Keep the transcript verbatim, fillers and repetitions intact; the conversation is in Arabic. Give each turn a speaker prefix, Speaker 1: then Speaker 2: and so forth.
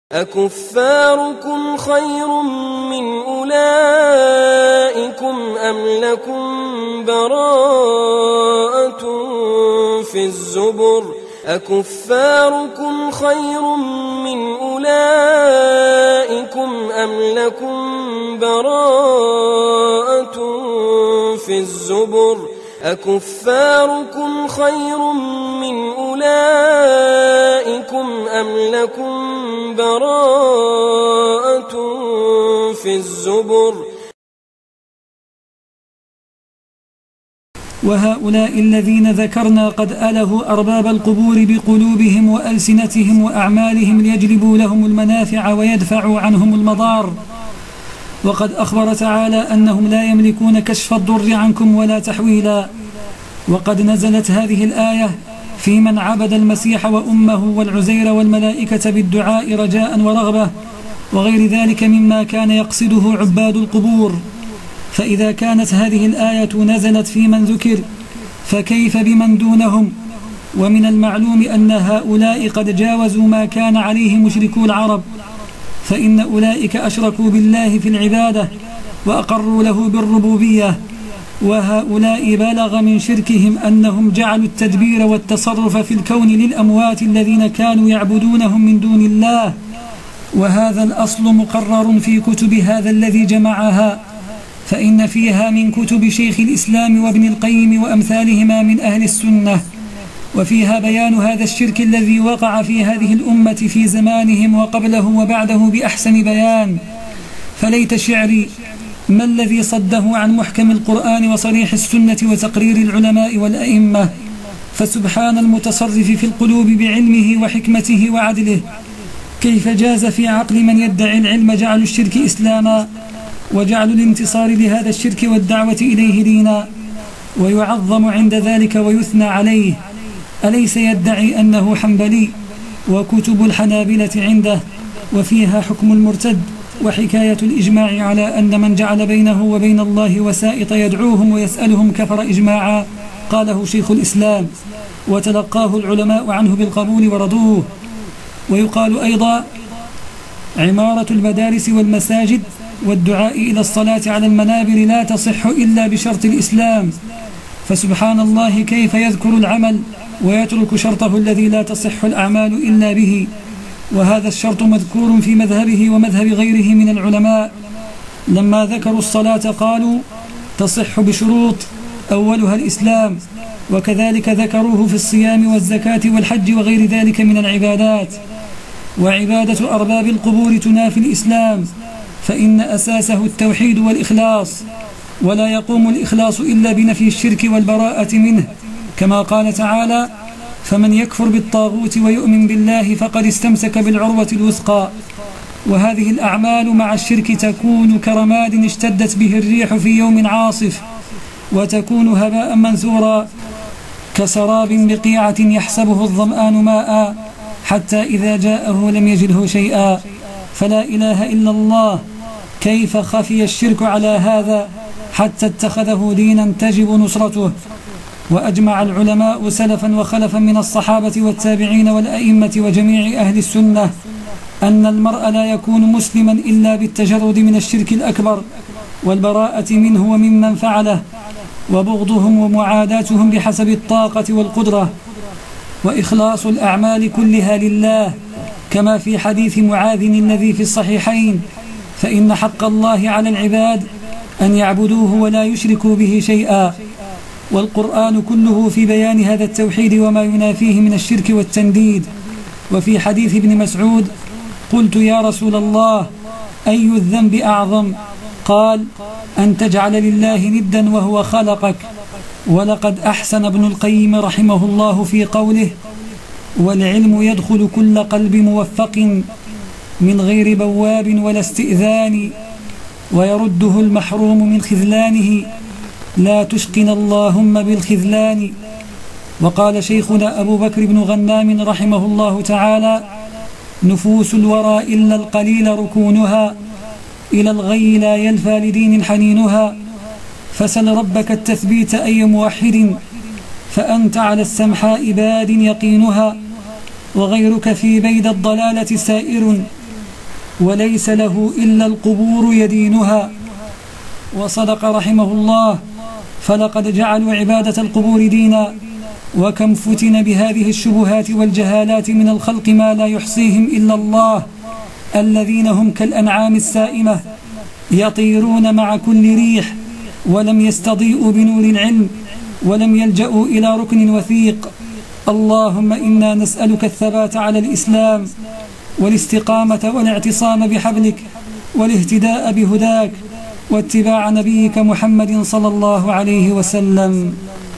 Speaker 1: أكفاركم خير من أولئكم أم لكم براءة في الزبر أكفاركم خير من أولئكم أم لكم براءة في الزبر أكفاركم خير من أولئكم أم لكم براءة في الزبر.
Speaker 2: وهؤلاء الذين ذكرنا قد ألهوا أرباب القبور بقلوبهم وألسنتهم وأعمالهم ليجلبوا لهم المنافع ويدفعوا عنهم المضار، وقد أخبر تعالى أنهم لا يملكون كشف الضر عنكم ولا تحويلا. وقد نزلت هذه الآية في من عبد المسيح وأمه والعزير والملائكة بالدعاء رجاء ورغبة وغير ذلك مما كان يقصده عباد القبور. فإذا كانت هذه الآية نزلت في من ذكر فكيف بمن دونهم؟ ومن المعلوم أن هؤلاء قد جاوزوا ما كان عليه مشركو العرب، فإن أولئك أشركوا بالله في العبادة وأقروا له بالربوبية، وهؤلاء بلغ من شركهم أنهم جعلوا التدبير والتصرف في الكون للأموات الذين كانوا يعبدونهم من دون الله. وهذا الأصل مقرر في كتب هذا الذي جمعها، فإن فيها من كتب شيخ الإسلام وابن القيم وأمثالهما من أهل السنة، وفيها بيان هذا الشرك الذي وقع في هذه الأمة في زمانهم وقبله وبعده بأحسن بيان. فليت شعري ما الذي صده عن محكم القرآن وصريح السنة وتقرير العلماء والأئمة، فسبحان المتصرف في القلوب بعلمه وحكمته وعدله، كيف جاز في عقل من يدعي العلم جعل الشرك إسلاما وجعل الانتصار لهذا الشرك والدعوة إليه دينا، ويعظم عند ذلك ويثنى عليه. أليس يدعي أنه حنبلي وكتب الحنابلة عنده وفيها حكم المرتد وحكاية الإجماع على أن من جعل بينه وبين الله وسائط يدعوهم ويسألهم كفر إجماعا، قاله شيخ الإسلام وتلقاه العلماء عنه بالقبول ورضوه. ويقال أيضا عمارة المدارس والمساجد والدعاء إلى الصلاة على المنابر لا تصح إلا بشرط الإسلام، فسبحان الله كيف يذكر العمل ويترك شرطه الذي لا تصح الأعمال إلا به. وهذا الشرط مذكور في مذهبه ومذهب غيره من العلماء. لما ذكروا الصلاة قالوا تصح بشروط أولها الإسلام، وكذلك ذكروه في الصيام والزكاة والحج وغير ذلك من العبادات. وعبادة أرباب القبور تنافي الإسلام، فإن أساسه التوحيد والإخلاص، ولا يقوم الإخلاص إلا بنفي الشرك والبراءة منه، كما قال تعالى فمن يكفر بالطاغوت ويؤمن بالله فقد استمسك بالعروة الوثقى. وهذه الأعمال مع الشرك تكون كرماد اشتدت به الريح في يوم عاصف، وتكون هباء منثورا كسراب بقيعة يحسبه الظمآن ماء حتى إذا جاءه لم يجده شيئا. فلا إله إلا الله، كيف خفي الشرك على هذا حتى اتخذه دينا تجب نصرته. وأجمع العلماء سلفا وخلفا من الصحابة والتابعين والأئمة وجميع أهل السنة أن المرء لا يكون مسلما إلا بالتجرد من الشرك الأكبر والبراءة منه وممن فعله، وبغضهم ومعاداتهم بحسب الطاقة والقدرة، وإخلاص الأعمال كلها لله، كما في حديث معاذ الذي في الصحيحين فإن حق الله على العباد أن يعبدوه ولا يشركوا به شيئا. والقرآن كله في بيان هذا التوحيد وما ينافيه من الشرك والتنديد. وفي حديث ابن مسعود قلت يا رسول الله أي الذنب أعظم؟ قال أن تجعل لله ندا وهو خلقك. ولقد أحسن ابن القيم رحمه الله في قوله والعلم يدخل كل قلب موفق من غير بواب ولا استئذان، ويرده المحروم من خذلانه لا تشقنا اللهم بالخذلان. وقال شيخنا أبو بكر بن غنام رحمه الله تعالى نفوس الورى إلا القليل ركونها، إلى الغي لا يلفى لدين حنينها، فسل ربك التثبيت أي موحد فأنت على السمحاء باد يقينها، وغيرك في بيد الضلالة سائر وليس له إلا القبور يدينها. وصدق رحمه الله، فلقد جعلوا عبادة القبور دينا، وكم فتن بهذه الشبهات والجهالات من الخلق ما لا يحصيهم إلا الله، الذين هم كالأنعام السائمة يطيرون مع كل ريح، ولم يستضيئوا بنور العلم، ولم يلجأوا إلى ركن وثيق. اللهم إنا نسألك الثبات على الإسلام، والاستقامة والاعتصام بحبلك، والاهتداء بهداك، واتباع نبيك محمد صلى الله عليه وسلم.